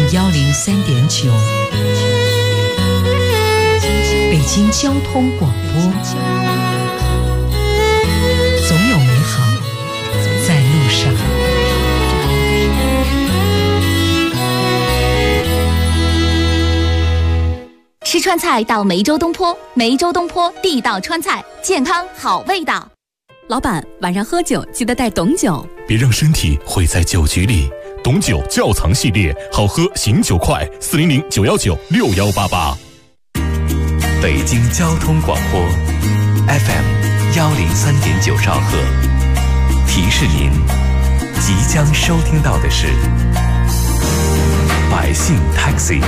103.9，北京交通广播，总有美好在路上。 吃川菜到梅州东坡，梅州东坡地道川菜，健康好味道。 老板，晚上喝酒记得带董酒， 别让身体毁在酒局里。董酒窖藏系列，好喝醒酒快，400-919-6188。 北京交通广播 FM 103.9兆赫，提示您即将收听到的是百姓 Taxi。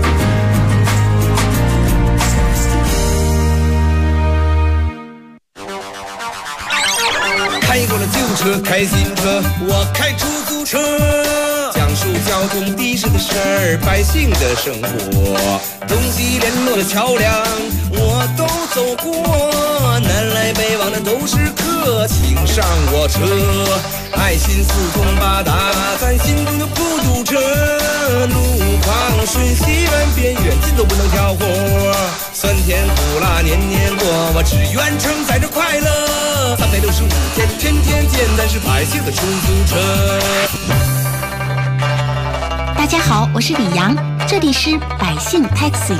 开过了旧车，开新车，我开出租车，讲述交通的士的事儿，百姓的生活，东西联络的桥梁我都走过，南来北往的都是客，请上我车，爱心四通八达，咱心中的不堵车，路旁瞬息万变，远近都不能挑活，酸甜苦辣年年过，我只愿承载着快乐，365天天天见，咱是百姓的出租车。 大家好，我是李阳，这里是百姓 Taxi。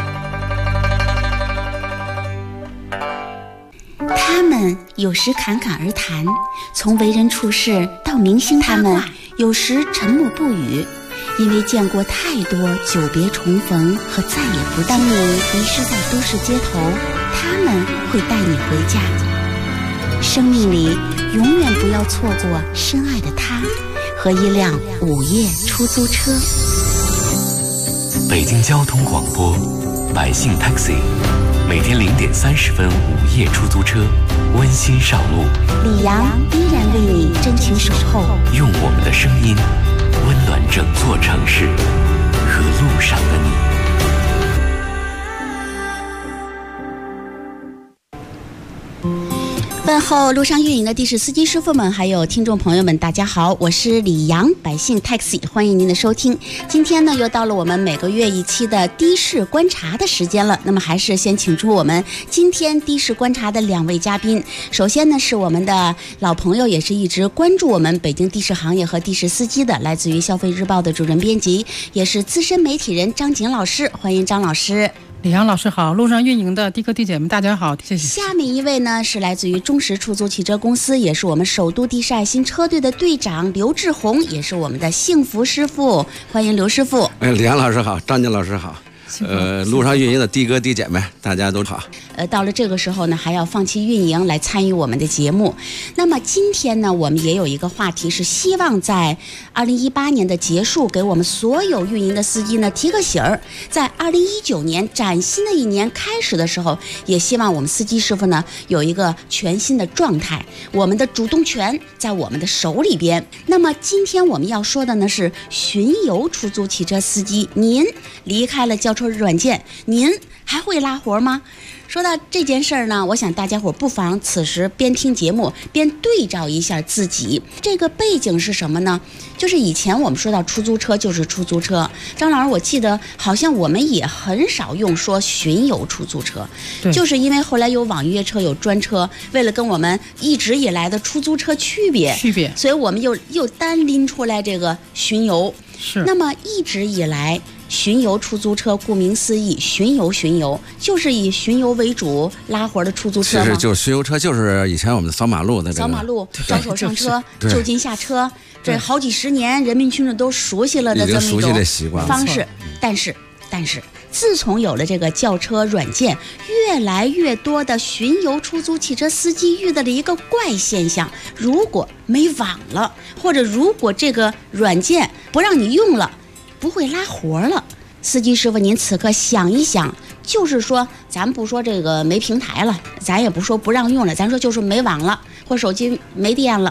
他们有时侃侃而谈，从为人处事到明星他们有时沉默不语，因为见过太多久别重逢和再也不当你迷失在都市街头，他们会带你回家。生命里永远不要错过深爱的他和一辆午夜出租车。 北京交通广播百姓 Taxi， 每天0点30分午夜出租车，温馨上路。 李阳依然为你真情守候， 用我们的声音温暖整座城市和路上的你。 问候路上运营的的士司机师傅们，还有听众朋友们，大家好，我是李阳，百姓 Taxi， 欢迎您的收听。今天呢，又到了我们每个月一期的的士观察的时间了。那么还是先请出我们今天的士观察的2位嘉宾。首先呢，是我们的老朋友，也是一直关注我们北京的士行业和的士司机的，来自于消费日报的主任编辑，也是资深媒体人张景老师，欢迎张老师。 李阳老师好，路上运营的的哥的姐们大家好，谢谢。 下面一位呢是来自于中石出租汽车公司，也是我们首都的士爱心车队的队长刘志宏，也是我们的幸福师傅，欢迎刘师傅。 李阳老师好，张静老师好。路上运营的的哥的姐妹大家都好。 到了这个时候呢，还要放弃运营来参与我们的节目。那么今天呢，我们也有一个话题，是希望在2018年的结束，给我们所有运营的司机呢提个醒儿。在2019年崭新的一年开始的时候，也希望我们司机师傅呢有一个全新的状态，我们的主动权在我们的手里边。那么今天我们要说的呢是巡游出租汽车司机，您离开了轿车软件，您还会拉活吗？说到这件事儿呢，我想大家伙不妨此时边听节目边对照一下自己。这个背景是什么呢？就是以前我们说到出租车就是出租车，张老师我记得好像我们也很少用说巡游出租车，就是因为后来有网约车有专车，为了跟我们一直以来的出租车区别，所以我们又单拎出来这个巡游。是。那么一直以来巡游出租车，顾名思义，巡游就是以巡游为主拉活的出租车吗？ 其实就是巡游车，就是以前我们扫马路的这个扫马路，招手上车，就近下车，这好几十年人民群众都熟悉了的这么一种方式。但是，自从有了这个轿车软件，越来越多的巡游出租汽车司机遇到了一个怪现象：如果没网了，或者如果这个软件不让你用了，不会拉活了，司机师傅您此刻想一想，就是说咱不说这个没平台了，咱也不说不让用了，咱说就是没网了，或手机没电了，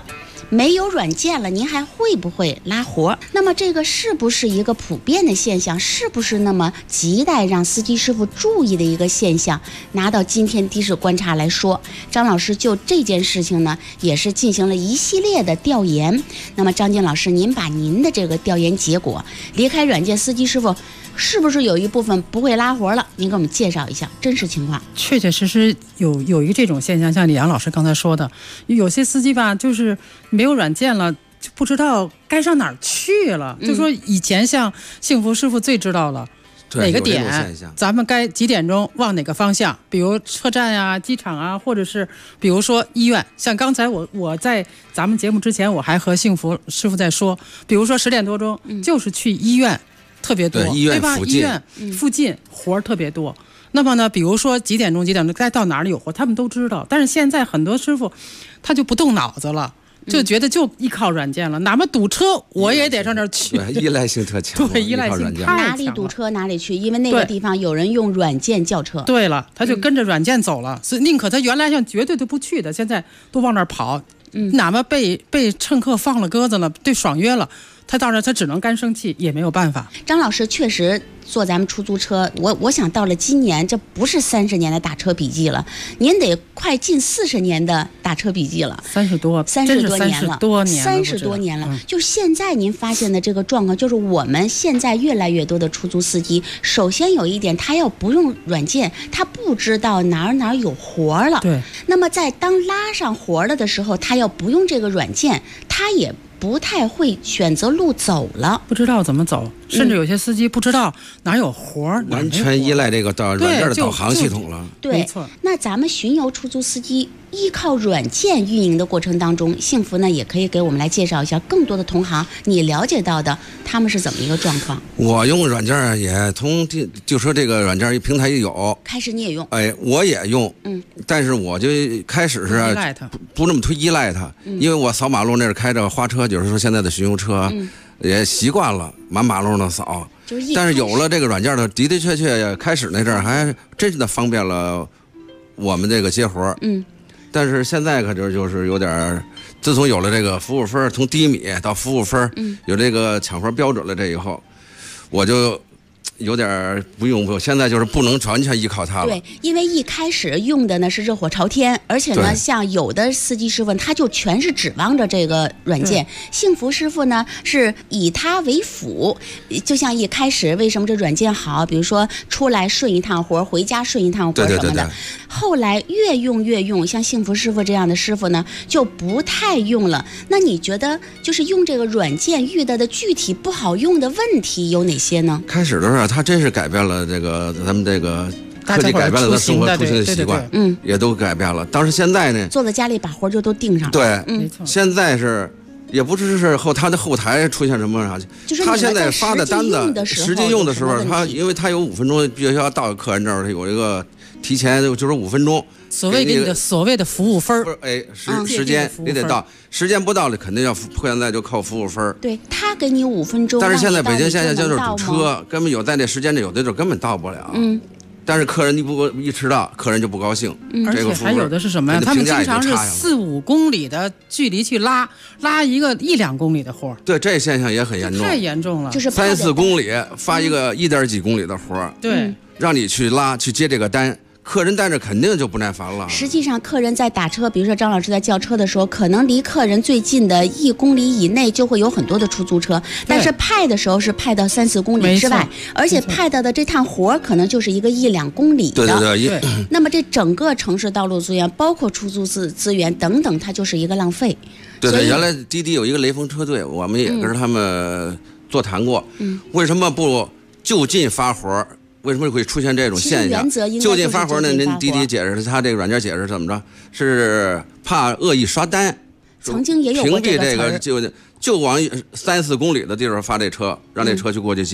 没有软件了，您还会不会拉活？那么这个是不是一个普遍的现象？是不是那么亟待让司机师傅注意的一个现象？拿到今天的士观察来说，张老师就这件事情呢，也是进行了一系列的调研。那么张静老师，您把您的这个调研结果，离开软件司机师傅是不是有一部分不会拉活了？您给我们介绍一下真实情况。 确确实实有一个这种现象，像李阳老师刚才说的，有些司机吧，就是没有软件了，就不知道该上哪儿去了。就说以前像幸福师傅最知道了。哪个点咱们该几点钟往哪个方向，比如车站啊、机场啊，或者是比如说医院。像刚才我在咱们节目之前，我还和幸福师傅在说，比如说10点多钟就是去医院特别多，对吧？医院附近活特别多。那么呢，比如说几点钟该到哪里有活，他们都知道。但是现在很多师傅他就不动脑子了，就觉得就依靠软件了，哪怕堵车我也得上这儿去。 对，依赖性特强。 对，依赖性太强了。 哪里堵车哪里去，因为那个地方有人用软件叫车。 对了，他就跟着软件走了，所以宁可他原来像绝对都不去的，现在都往那儿跑。哪怕被乘客放了鸽子了，对爽约了，他到那儿他只能干生气，也没有办法。 张老师确实坐咱们出租车，我想到了今年，这不是30年的打车笔记了，您得快近40年的打车笔记了 ，30多年了 ，30多年了。就现在您发现的这个状况，就是我们现在越来越多的出租司机，首先有一点，他要不用软件，他不知道哪儿有活了。 对。 那么在当拉上活了的时候，他要不用这个软件，他也不太会选择路走了， 不知道怎么走，甚至有些司机不知道哪有活， 完全依赖这个软件的导航系统了。 对，没错。那咱们巡游出租司机依靠软件运营的过程当中，幸福呢也可以给我们来介绍一下更多的同行你了解到的他们是怎么一个状况。 我用软件也就说这个软件平台也有， 开始你也用， 我也用，但是我就开始是不那么依赖它，因为我扫马路那是开着花车，就是说现在的巡游车，也习惯了满马路的扫。但是有了这个软件的，的确开始那阵儿还真的方便了我们这个接活。但是现在可就是有点，自从有了这个服务分，从低米到服务分，有这个抢活标准了，这以后我就有点不用，现在就是不能完全依靠它了。 对，因为一开始用的呢是热火朝天，而且呢，像有的司机师傅他就全是指望着这个软件。幸福师傅呢是以它为辅，就像一开始为什么这软件好，比如说出来顺一趟活，回家顺一趟活什么的。后来越用，像幸福师傅这样的师傅呢就不太用了。那你觉得就是用这个软件遇到的具体不好用的问题有哪些呢？ 开始的时候，它真是改变了这个咱们这个科技，改变了他生活出行的习惯，也都改变了。但是现在呢， 坐在家里把活就都定上了。 对，没错。现在是也不只是他的后台出现什么啥， 就是他现在发的单子，实际用的时候，他因为他有5分钟，必须要到客人这儿，他有一个提前就是5分钟， 所谓给你的所谓的服务分， 时间你得到，时间不到了肯定要现在就扣服务分。 对，他给你5分钟， 但是现在北京现在就是堵车，根本有在那时间内有的时候根本到不了。但是客人一迟到，客人就不高兴。 而且还有的是什么呀？他们经常是4、5公里的距离去拉一个1、2公里的活。 对，这现象也很严重， 太严重了。 就是 3、4公里发一个1点几公里的活， 对， 让你去去接这个单。客人在这肯定就不耐烦了。 实际上，客人在打车，比如说张老师在叫车的时候，可能离客人最近的1公里以内就会有很多的出租车，但是派的时候是派到3、4公里之外，而且派到的这趟活可能就是一个1、2公里的。 对。 那么这整个城市道路资源，包括出租资源等等，它就是一个浪费。 对，原来滴滴有一个雷锋车队，我们也跟他们座谈过，为什么不就近发活？为什么会出现这种现象？就近发活呢？您滴滴解释，他这个软件解释怎么着？是怕恶意刷单。 曾经也有过屏蔽这个就往3、4公里的地方发这车，让这车去过去接，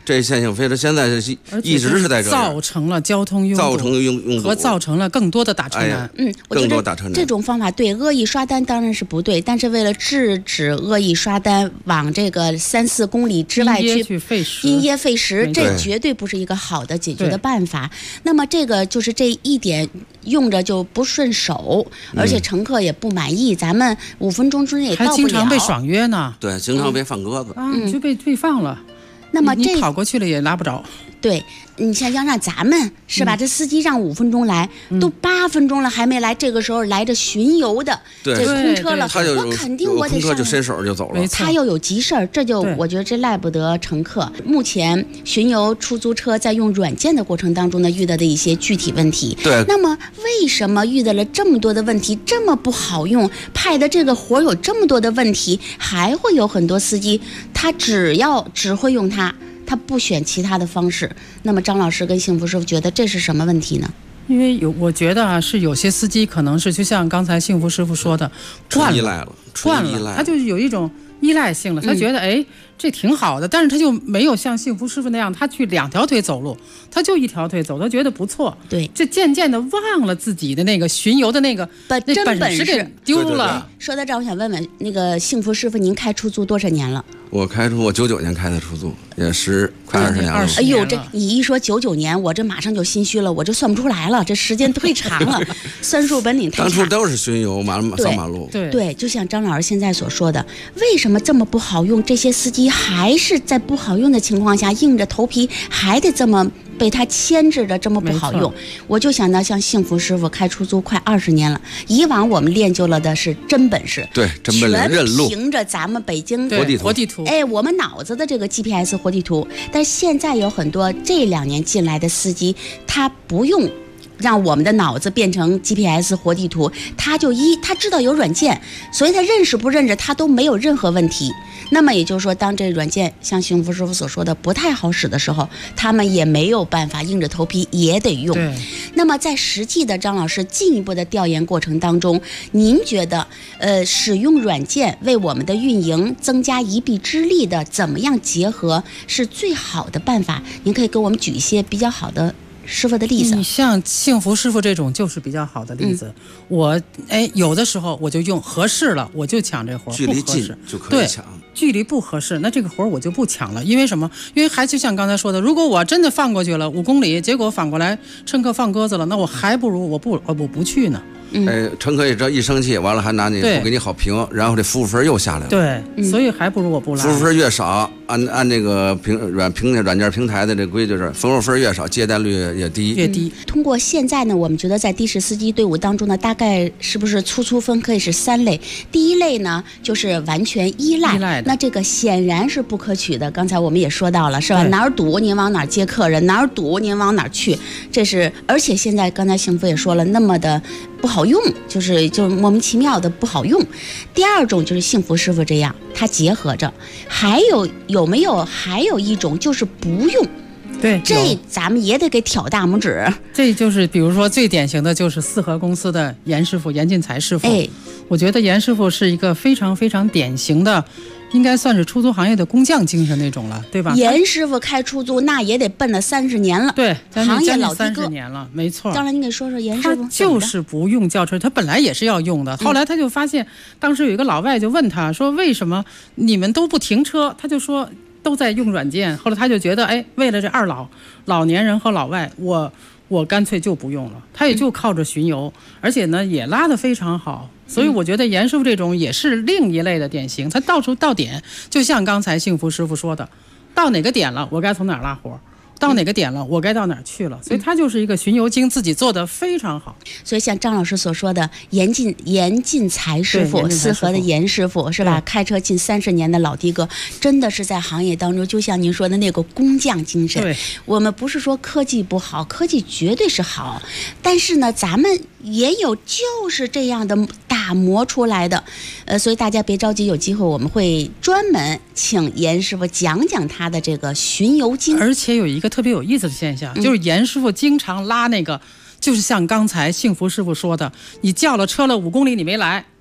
这现象非常，现在一直是在这造成了交通拥堵，和造成了更多的打车难。 我觉得这种方法对恶意刷单当然是不对，但是为了制止恶意刷单往这个3、4公里之外去因噎废食，这绝对不是一个好的解决的办法。那么这个就是这一点用着就不顺手，而且乘客也不满意，咱们5分钟之内也到不了， 还经常被爽约呢。 对，经常被放鸽子， 就被退放了。 那么你跑过去了也拉不着。 对，你像要让咱们是吧？这司机让5分钟来，都8分钟了还没来，这个时候来着巡游的这空车了，我肯定我得上， 就伸手就走了。 他又有急事儿，这就我觉得这赖不得乘客。目前巡游出租车在用软件的过程当中呢，遇到的一些具体问题。 对， 那么为什么遇到了这么多的问题，这么不好用，派的这个活有这么多的问题，还会有很多司机他只会用它。他不选其他的方式，那么张老师跟幸福师傅觉得这是什么问题呢？ 因为我觉得是有些司机可能是就像刚才幸福师傅说的，惯了，他就有一种依赖性了，他觉得这挺好的，但是他就没有像幸福师傅那样，他去2条腿走路，他就1条腿走，他觉得不错。 对， 这渐渐的忘了自己的那个巡游的那个本事给丢了。 说到这儿，我想问问那个幸福师傅，您开出租多少年了？ 我99年开的出租，也快20年了。 哎呦，这你一说99年，我这马上就心虚了，我这算不出来了，这时间忒长了，算术本领太差。 当初都是巡游扫马路。 对， 就像张老师现在所说的，为什么这么不好用？这些司机还是在不好用的情况下，硬着头皮还得这么被他牵制着，这么不好用。我就想到像幸福师傅开出租快20年了，以往我们练就了的是真本事， 对，真本领，认路， 凭着咱们北京活地图， 我们脑子的这个 GPS 活地图。但是现在有很多这2年进来的司机，他不用让我们的脑子变成 GPS 活地图，他知道有软件，所以他认识不认识他都没有任何问题。那么也就是说，当这软件像幸福师傅所说的不太好使的时候，他们也没有办法，硬着头皮也得用。那么在实际的张老师进一步的调研过程当中，您觉得使用软件为我们的运营增加一臂之力的怎么样结合是最好的办法？您可以给我们举一些比较好的师傅的例子。 你像幸福师傅这种就是比较好的例子。我有的时候我就用合适了，我就抢这活， 距离近就可以抢。 距离不合适，那这个活我就不抢了。因为什么？因为还就像刚才说的，如果我真的放过去了5公里，结果反过来乘客放鸽子了，那我还不如我不去呢。 乘客一生气，完了还拿你不给你好评，然后这服务分又下来了。 对，所以还不如我不来。 服务分越少，按这个软件平台的这规矩是，服务分越少，接待率越低。 通过现在呢，我们觉得在的士司机队伍当中呢，大概是不是粗分可以是3类？第一类呢，就是完全依赖的，那这个显然是不可取的。刚才我们也说到了，是吧？哪儿堵您往哪儿接客人，哪儿堵您往哪儿去，这是。而且现在刚才幸福也说了，那么的不好用，就是莫名其妙的不好用。第二种就是幸福师傅这样，他结合着，还有没有还有一种就是不用？ 对， 这咱们也得给挑大拇指。 这就是比如说最典型的就是4合公司的严师傅严进才师傅。我觉得严师傅是一个非常非常典型的，应该算是出租行业的工匠精神那种了，对吧？ 严师傅开出租那也得奔了30年了， 对， 行业老的 30年了，没错。 当然，你给说说严师傅。 他就是不用轿车，他本来也是要用的，后来他就发现，当时有一个老外就问他说：“为什么你们都不停车？”他就说都在用软件。后来他就觉得，为了这老年人和老外，我干脆就不用了。他也就靠着巡游，而且呢也拉得非常好。所以我觉得严师傅这种也是另一类的典型，他到处到点，就像刚才幸福师傅说的，到哪个点了我该从哪儿拉活，到哪个点了我该到哪儿去了，所以他就是一个巡游精，自己做得非常好。 所以像张老师所说的严进才师傅，4合的严师傅是吧？开车近30年的老的哥，真的是在行业当中就像您说的那个工匠精神。 对， 我们不是说科技不好，科技绝对是好，但是呢咱们也有就是这样的打磨出来的，所以大家别着急，有机会我们会专门请严师傅讲讲他的这个巡游经。 而且有一个特别有意思的现象，就是严师傅经常拉那个，就是像刚才幸福师傅说的，你叫了车了5公里你没来，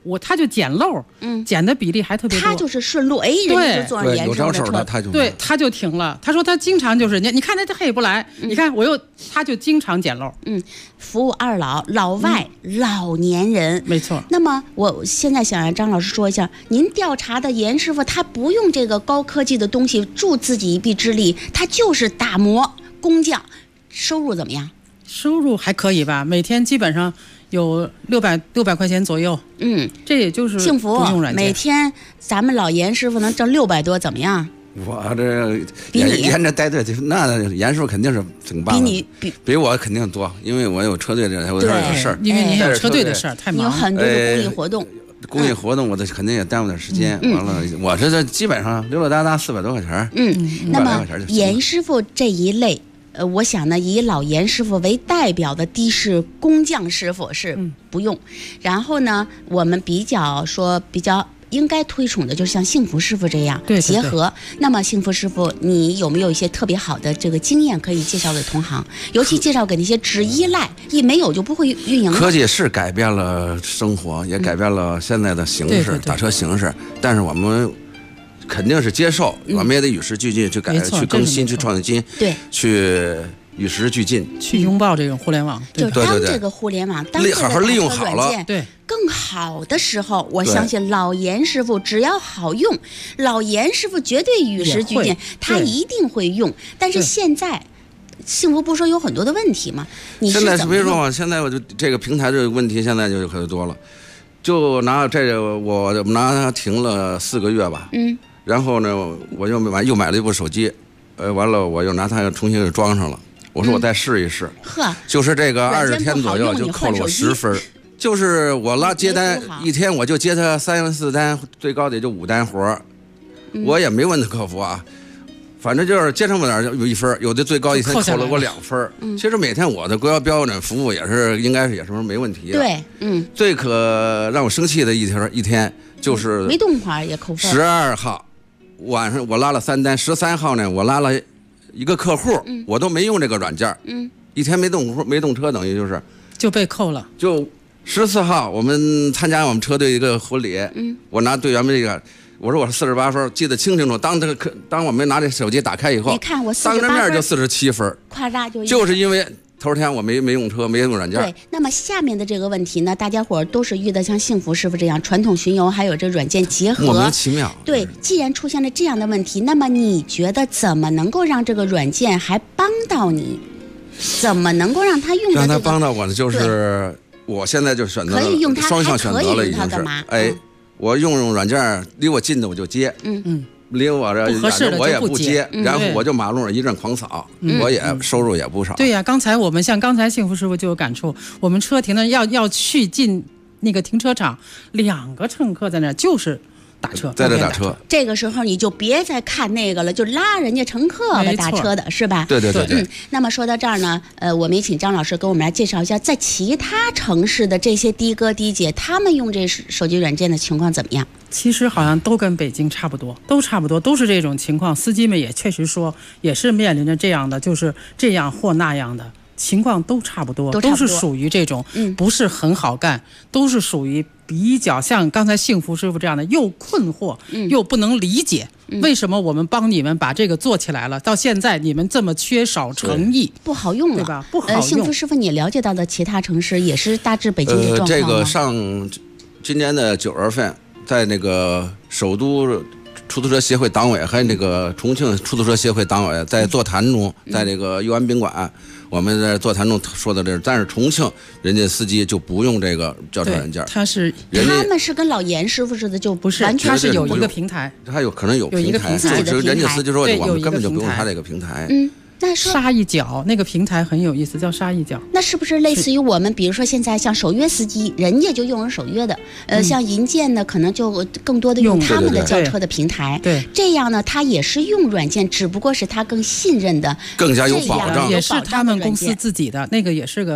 他就捡漏，捡的比例还特别多。 他就是顺路，人家就坐上严师傅的车， 他就停了。他说他经常就是你看他也不来，你看他就经常捡漏。 服务二老、老外、老年人， 没错。 那么我现在想让张老师说一下，您调查的严师傅他不用这个高科技的东西助自己一臂之力，他就是打磨工匠，收入怎么样？ 收入还可以吧，每天基本上有600块钱左右。这也就是幸福不用软件。 每天咱们老严师傅能挣600多，怎么样？ 我这严着带队，那严师傅肯定是挺棒的，比我肯定多，因为我有车队的事儿， 因为你有车队的事儿太忙， 你有很多的公益活动。 公益活动我这肯定也耽误点时间，完了我这基本上溜溜达达400多块钱。 那么严师傅这一类。我想呢，以老严师傅为代表的的士工匠师傅是不用，然后呢，我们比较应该推崇的，就是像幸福师傅这样结合。那么幸福师傅，你有没有一些特别好的这个经验可以介绍给同行？尤其介绍给那些只依赖一没有就不会运营。 科技是改变了生活，也改变了现在的形式，打车形式，但是我们肯定是接受，我们也得与时俱进，去去更新，去创新， 对， 去与时俱进， 去拥抱这种互联网。 就当这个互联网，当这个好好利用好了， 对， 更好的时候，我相信老严师傅只要好用，老严师傅绝对与时俱进，他一定会用。但是现在，幸福不说有很多的问题吗？ 现在是别说，现在我就这个平台这个问题现在就可多了。就拿这个，我拿它停了4个月吧。然后呢，我又买了一部手机，完了我又拿它重新给装上了。我说我再试一试，就是这个20天左右就扣了我10分。就是我接单一天我就接他3、4单，最高的也就5单活，我也没问他客服啊，反正就是接上不点就有1分，有的最高一天扣了我2分。其实每天我的标准服务也是应该是没问题的。 对， 最可让我生气的一天就是没动会也扣分。 12号晚上我拉了3单，13号呢我拉了一个客户，我都没用这个软件，一天没动车，等于就被扣了。就14号我们参加我们车队一个婚礼，我拿队员们这个，我说我是48分，记得清楚。当我们拿这手机打开以后， 你看我当着面就47分， 夸嚓就是因为头天我没用车，没用软件。 对，那么下面的这个问题呢，大家伙都是遇到像幸福师傅这样传统巡游还有这软件结合， 莫名其妙。 对，既然出现了这样的问题，那么你觉得怎么能够让这个软件还帮到你？怎么能够让它用的让它帮到我呢？就是我现在就选择了双向选择了，已经是我用软件离我近的我就接，离我这不合适的我也不接，然后我就马路上一阵狂扫，我也收入也不少。 对呀，刚才幸福师傅就有感触，我们车停的要去进那个停车场，2个乘客在那就是打车， 在这打车。 这个时候你就别再看那个了，就拉人家乘客来打车的是吧？ 对。 那么说到这儿呢，我们也请张老师给我们来介绍一下，在其他城市的这些的哥的姐，他们用这手机软件的情况怎么样？ 其实好像都跟北京差不多，都是这种情况。司机们也确实说，也是面临着这样的，就是这样或那样的情况都差不多，都是属于这种不是很好干，都是属于比较像刚才幸福师傅这样的，又困惑又不能理解，为什么我们帮你们把这个做起来了，到现在你们这么缺少诚意， 不好用了， 对吧？不好用。 幸福师傅，你了解到的其他城市也是大致北京的状况吗？ 这个上今年的9月份，在那个首都出租车协会党委还有那个重庆出租车协会党委在座谈中，在那个佑安宾馆，我们在座谈中说的这，但是重庆人家司机就不用这个叫车软件， 他们是跟老严师傅似的，就不是，他是有一个平台， 他可能有一个平台， 人家司机说我们根本就不用他这个平台。 沙一角那个平台很有意思，叫沙一角。 那是不是类似于我们，比如说现在像守约司机，人家就用人守约的，像银建呢，可能就更多的用他们的叫车的平台。 对， 这样呢，他也是用软件，只不过是他更信任的， 更加有保障， 也是他们公司自己的那个，也是个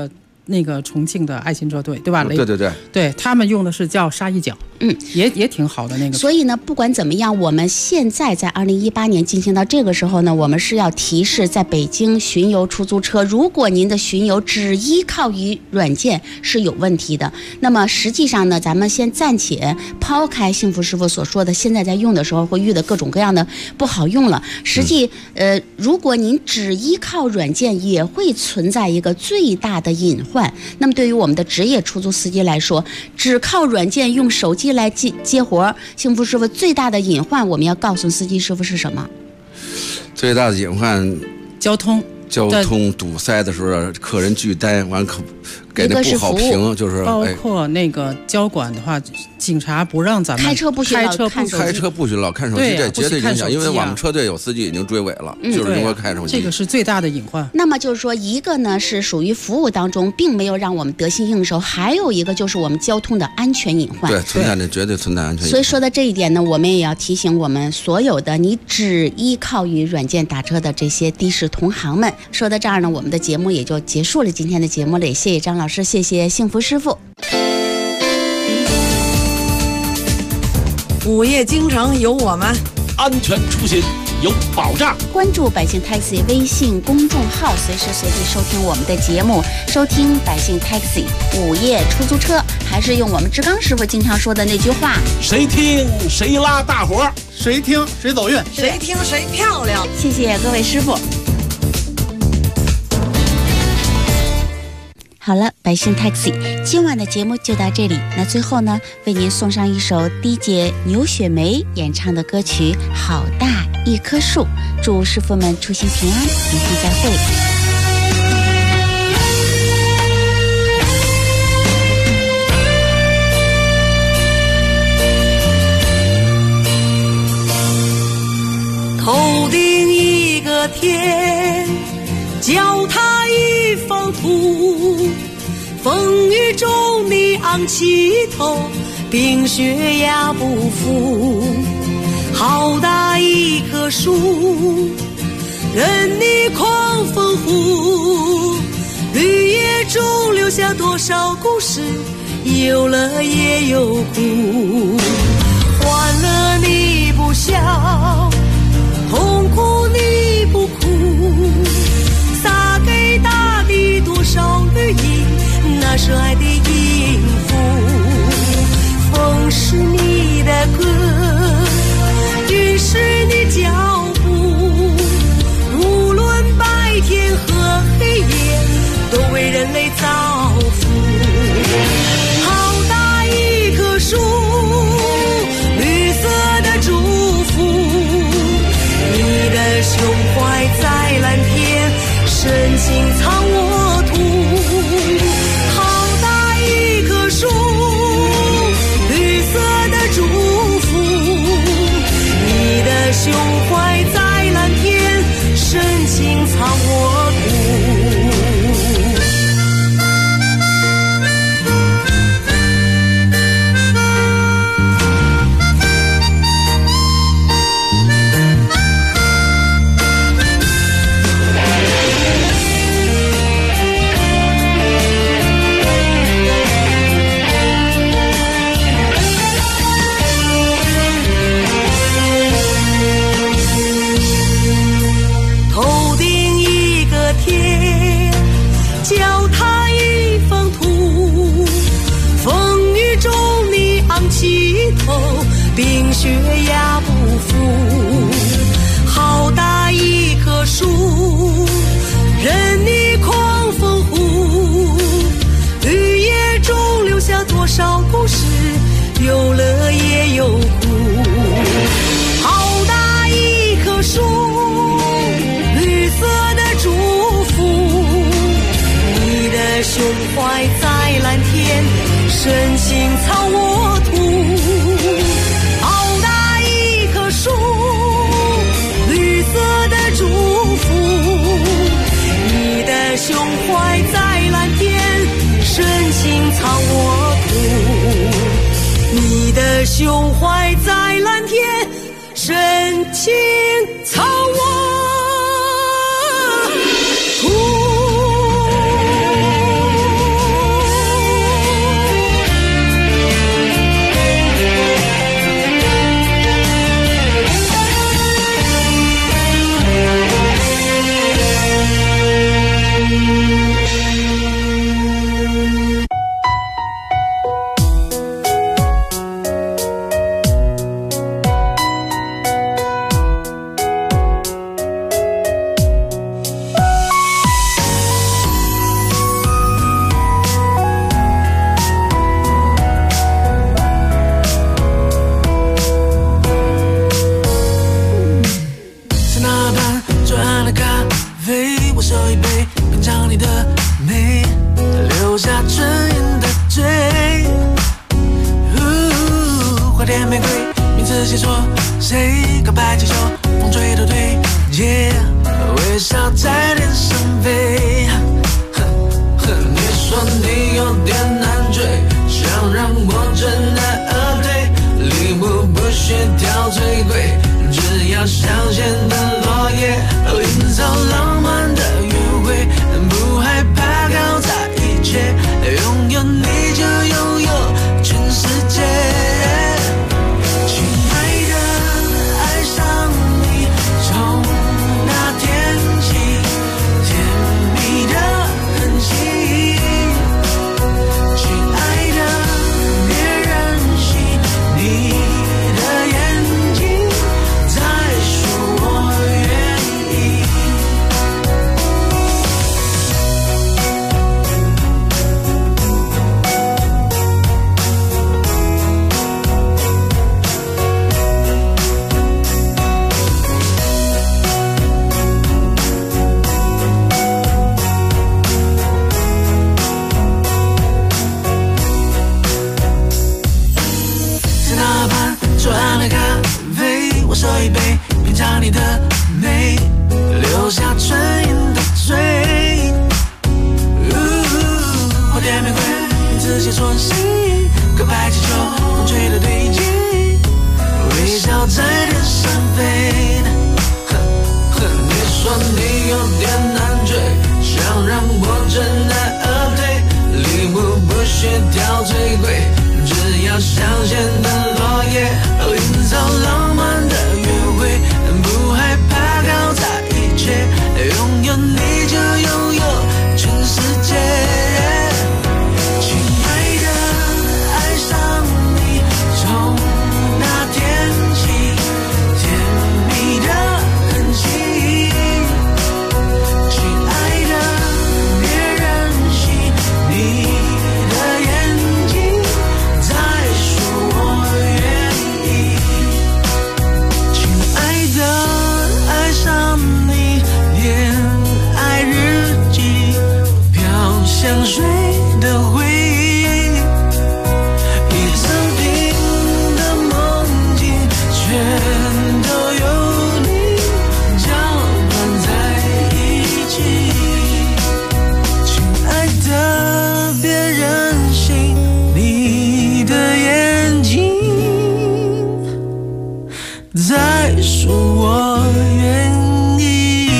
那个重庆的爱心车队，对吧？ 对， 他们用的是叫沙一角，也挺好的那个。 所以呢，不管怎么样，我们现在在2018年进行到这个时候呢，我们是要提示在北京巡游出租车，如果您的巡游只依靠于软件是有问题的。那么实际上呢，咱们先暂且抛开幸福师傅所说的现在在用的时候会遇到各种各样的不好用了。实际如果您只依靠软件，也会存在一个最大的隐患。那么对于我们的职业出租司机来说，只靠软件用手机来接活，幸福师傅最大的隐患，我们要告诉司机师傅是什么？ 最大的隐患， 交通堵塞的时候，客人拒单，完给那不好评，就是包括那个交管的话，警察不让咱们开车不许老看手机，这绝对影响，因为我们车队有司机已经追尾了，就是因为看手机， 这个是最大的隐患。 那么就是说，一个呢是属于服务当中，并没有让我们得心应手；还有一个就是我们交通的安全隐患， 绝对存在安全隐患。 所以说到这一点呢，我们也要提醒我们所有的你只依靠于软件打车的这些的士同行们。说到这儿呢，我们的节目也就结束了。今天的节目里，谢谢张老师，谢谢幸福师傅。 午夜京城有我们， 安全出行有保障。 关注百姓 Taxi 微信公众号，随时随地收听我们的节目，收听百姓 Taxi 午夜出租车。还是用我们志刚师傅经常说的那句话： 谁听谁拉大伙， 谁听谁走运， 谁听谁漂亮。 谢谢各位师傅。好了，百姓 Taxi 今晚的节目就到这里。那最后呢，为您送上一首DJ 牛雪梅演唱的歌曲《好大一棵树》，祝师傅们出行平安，明天再会。 头顶一个天，脚踏一方土，风雨中你昂起头，冰雪压不服。好大一棵树，任你狂风呼，绿叶中留下多少故事，有乐也有苦。欢乐你不笑，痛苦你不哭，洒给大地多少绿荫，那是爱的音符。风是你的歌，雨是你脚步，无论白天和黑夜，都为人类造福。好大一棵树，绿色的祝福，你的胸怀在蓝天，深情藏沃土。好大一棵树，绿色的祝福，你的胸怀在蓝天，深情藏沃土。冰雪压不服，好大一棵树，任你狂风呼，绿叶中留下多少故事，有乐也有苦。好大一棵树，绿色的祝福，你的胸怀在蓝天，深情藏沃土。树，绿色的祝福，你的胸怀在蓝天，深情藏沃土。你的胸怀在蓝天，深情藏沃土。 告白气球，风吹都对，微笑在天上飞。你说你有点难追，想让我真爱而退，礼物不需挑最贵，只要香榭的落叶，营造浪漫的约会，不害怕搞砸一切，拥有你就拥有全世界。亲爱的，爱上你，从那天起，甜蜜的痕迹。亲爱的，别任性，你的眼睛在说我愿意。在那盘左岸的咖啡，我手一杯，品尝你的美，留下唇印的嘴。花店玫瑰，名字写错心，告白气球，风吹的对劲，微笑在天上飞。你说你有点难追，想让我真爱而退，礼物不需挑最贵，只要香榭的落叶，营造浪漫的约会，不害怕搞砸一切，拥有你就拥有全世界。亲爱的，爱上你，从那天起，甜蜜的痕迹。亲爱的，别任性，你的眼睛在说我愿意。亲爱的，爱上你，恋爱日记，飘香水的回忆，一层冰的梦境，全都有你搅拌在一起。亲爱的，别任性，你的眼睛在说我愿意。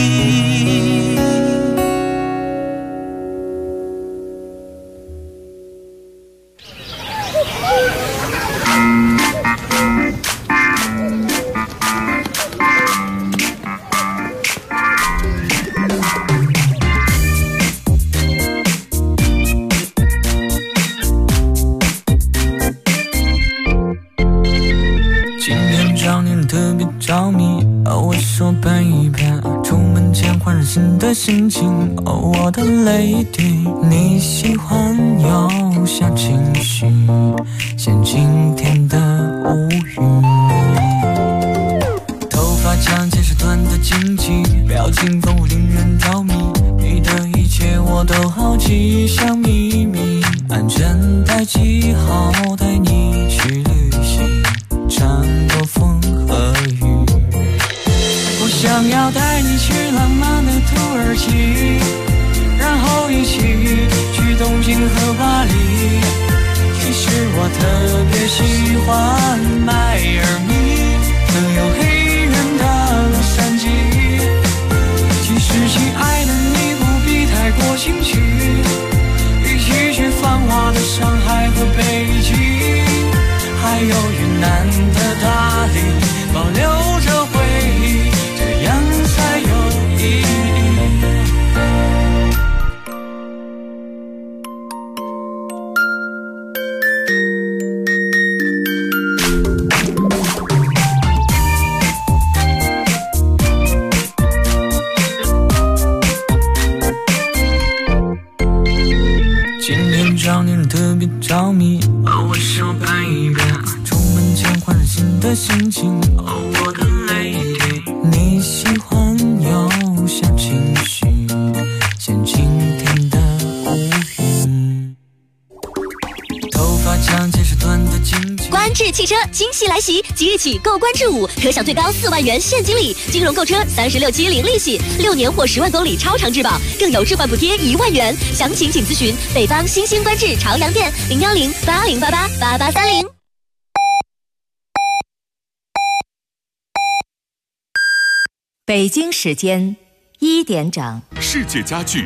今天找你特别着迷，我说盼一盼，出门前焕然新的心情。我的 lady， 你喜欢有小情绪，像今天的无语。头发长见识短的惊奇，表情丰富令人着迷，你的一切我都好奇，像秘密，安全带系好，带你去旅行，穿过风和雨。我想要带你去浪漫的土耳其，然后一起去东京和巴黎。其实我特别喜欢迈阿密，更有黑人的洛杉矶。其实亲爱的，你不必太过兴趣，一起去繁华的上海和北京，还有云南的大理，保留着回忆，这样才有意义。 汽车惊喜来袭，即日起购观致5可享最高4万元现金礼，金融购车36期零利息，6年或10万公里超长质保，更有置换补贴1万元。详情请咨询北方新兴观致朝阳店01080888830。 北京时间1点整， 世界家具